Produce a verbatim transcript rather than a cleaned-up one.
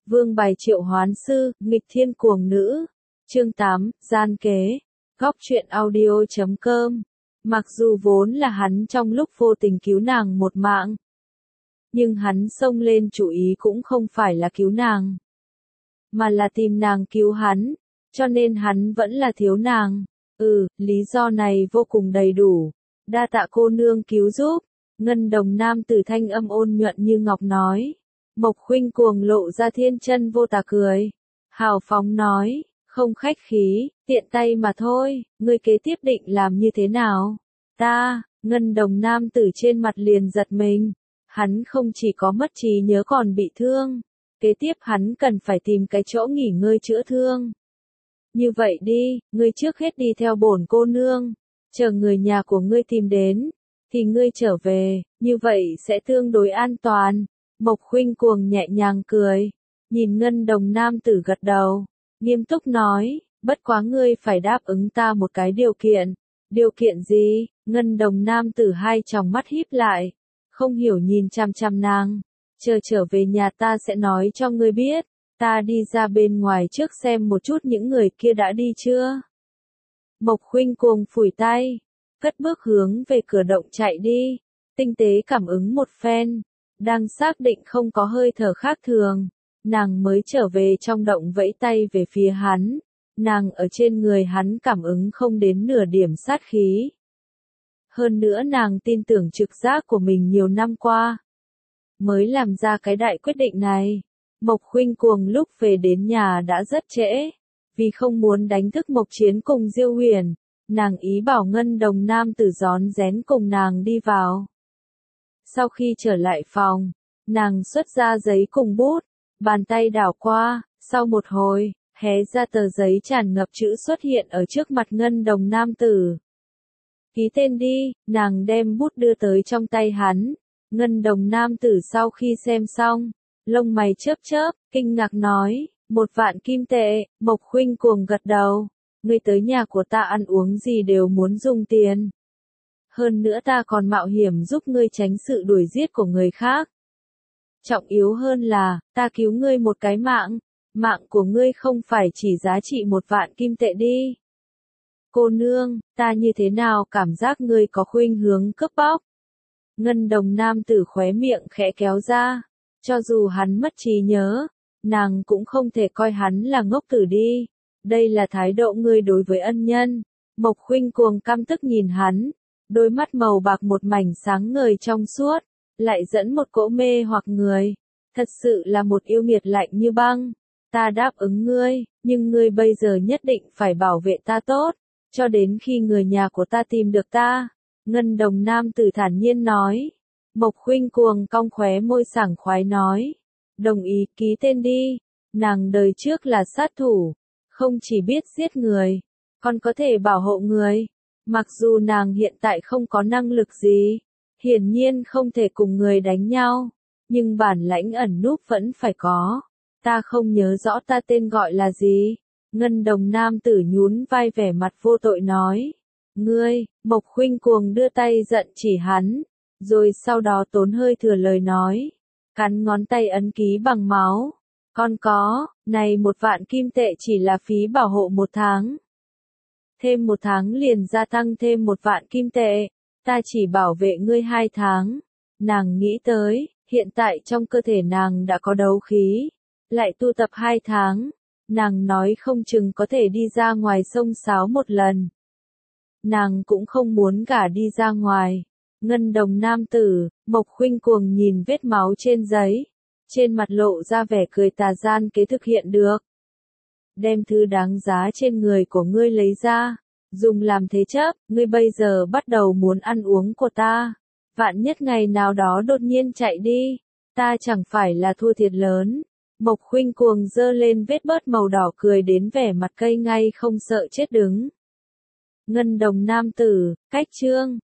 Vương bài triệu hoán sư, nghịch thiên cuồng nữ. Chương tám, gian kế. Góc truyện audio chấm com. Mặc dù vốn là hắn trong lúc vô tình cứu nàng một mạng, nhưng hắn xông lên chủ ý cũng không phải là cứu nàng, mà là tìm nàng cứu hắn, cho nên hắn vẫn là thiếu nàng. Ừ, lý do này vô cùng đầy đủ. Đa tạ cô nương cứu giúp. Ngân đồng nam tử thanh âm ôn nhuận như ngọc nói. Mộc Khuynh cuồng lộ ra thiên chân vô tà cười. Hào phóng nói, không khách khí, tiện tay mà thôi, ngươi kế tiếp định làm như thế nào? Ta, ngân đồng nam tử trên mặt liền giật mình. Hắn không chỉ có mất trí nhớ còn bị thương. Kế tiếp hắn cần phải tìm cái chỗ nghỉ ngơi chữa thương. Như vậy đi, ngươi trước hết đi theo bổn cô nương, chờ người nhà của ngươi tìm đến, thì ngươi trở về, như vậy sẽ tương đối an toàn. Mộc Khuynh cuồng nhẹ nhàng cười, nhìn ngân đồng nam tử gật đầu, nghiêm túc nói, bất quá ngươi phải đáp ứng ta một cái điều kiện. Điều kiện gì? Ngân đồng nam tử hai tròng mắt híp lại, không hiểu nhìn chằm chằm nàng, chờ trở về nhà ta sẽ nói cho ngươi biết. Ta đi ra bên ngoài trước xem một chút những người kia đã đi chưa. Mộc Khuynh cuồng phủi tay, cất bước hướng về cửa động chạy đi, tinh tế cảm ứng một phen, đang xác định không có hơi thở khác thường, nàng mới trở về trong động vẫy tay về phía hắn, nàng ở trên người hắn cảm ứng không đến nửa điểm sát khí. Hơn nữa nàng tin tưởng trực giác của mình nhiều năm qua, mới làm ra cái đại quyết định này. Mộc Khuynh cuồng lúc về đến nhà đã rất trễ, vì không muốn đánh thức Mộc Chiến cùng Diêu Huyền, nàng ý bảo ngân đồng nam tử rón rén cùng nàng đi vào. Sau khi trở lại phòng, nàng xuất ra giấy cùng bút, bàn tay đảo qua, sau một hồi, hé ra tờ giấy tràn ngập chữ xuất hiện ở trước mặt ngân đồng nam tử. Ký tên đi, nàng đem bút đưa tới trong tay hắn, ngân đồng nam tử sau khi xem xong, lông mày chớp chớp, kinh ngạc nói, một vạn kim tệ. Mộc Khuynh cuồng gật đầu, ngươi tới nhà của ta ăn uống gì đều muốn dùng tiền. Hơn nữa ta còn mạo hiểm giúp ngươi tránh sự đuổi giết của người khác. Trọng yếu hơn là, ta cứu ngươi một cái mạng, mạng của ngươi không phải chỉ giá trị một vạn kim tệ đi. Cô nương, ta như thế nào cảm giác ngươi có khuynh hướng cướp bóc? Ngân đồng nam tử khóe miệng khẽ kéo ra. Cho dù hắn mất trí nhớ, nàng cũng không thể coi hắn là ngốc tử đi. Đây là thái độ ngươi đối với ân nhân. Mộc Khuynh cuồng căm tức nhìn hắn, đôi mắt màu bạc một mảnh sáng ngời trong suốt, lại dẫn một cỗ mê hoặc người. Thật sự là một yêu nghiệt lạnh như băng. Ta đáp ứng ngươi, nhưng ngươi bây giờ nhất định phải bảo vệ ta tốt, cho đến khi người nhà của ta tìm được ta. Ngân đồng nam tử thản nhiên nói. Mộc Khuynh cuồng cong khóe môi sảng khoái nói, đồng ý, ký tên đi. Nàng đời trước là sát thủ, không chỉ biết giết người, còn có thể bảo hộ người. Mặc dù nàng hiện tại không có năng lực gì, hiển nhiên không thể cùng người đánh nhau, nhưng bản lãnh ẩn núp vẫn phải có. Ta không nhớ rõ ta tên gọi là gì. Ngân đồng nam tử nhún vai vẻ mặt vô tội nói, ngươi. Mộc Khuynh cuồng đưa tay giận chỉ hắn, rồi sau đó tốn hơi thừa lời nói, cắn ngón tay ấn ký bằng máu. Còn có, này một vạn kim tệ chỉ là phí bảo hộ một tháng. Thêm một tháng liền gia tăng thêm một vạn kim tệ, ta chỉ bảo vệ ngươi hai tháng. Nàng nghĩ tới, hiện tại trong cơ thể nàng đã có đấu khí, lại tu tập hai tháng, nàng nói không chừng có thể đi ra ngoài sông sáo một lần. Nàng cũng không muốn gả đi ra ngoài. Ngân đồng nam tử, Mộc Khuynh cuồng nhìn vết máu trên giấy, trên mặt lộ ra vẻ cười tà gian kế thực hiện được. Đem thứ đáng giá trên người của ngươi lấy ra, dùng làm thế chấp, ngươi bây giờ bắt đầu muốn ăn uống của ta. Vạn nhất ngày nào đó đột nhiên chạy đi, ta chẳng phải là thua thiệt lớn. Mộc Khuynh cuồng giơ lên vết bớt màu đỏ cười đến vẻ mặt cây ngay không sợ chết đứng. Ngân đồng nam tử, cách chương.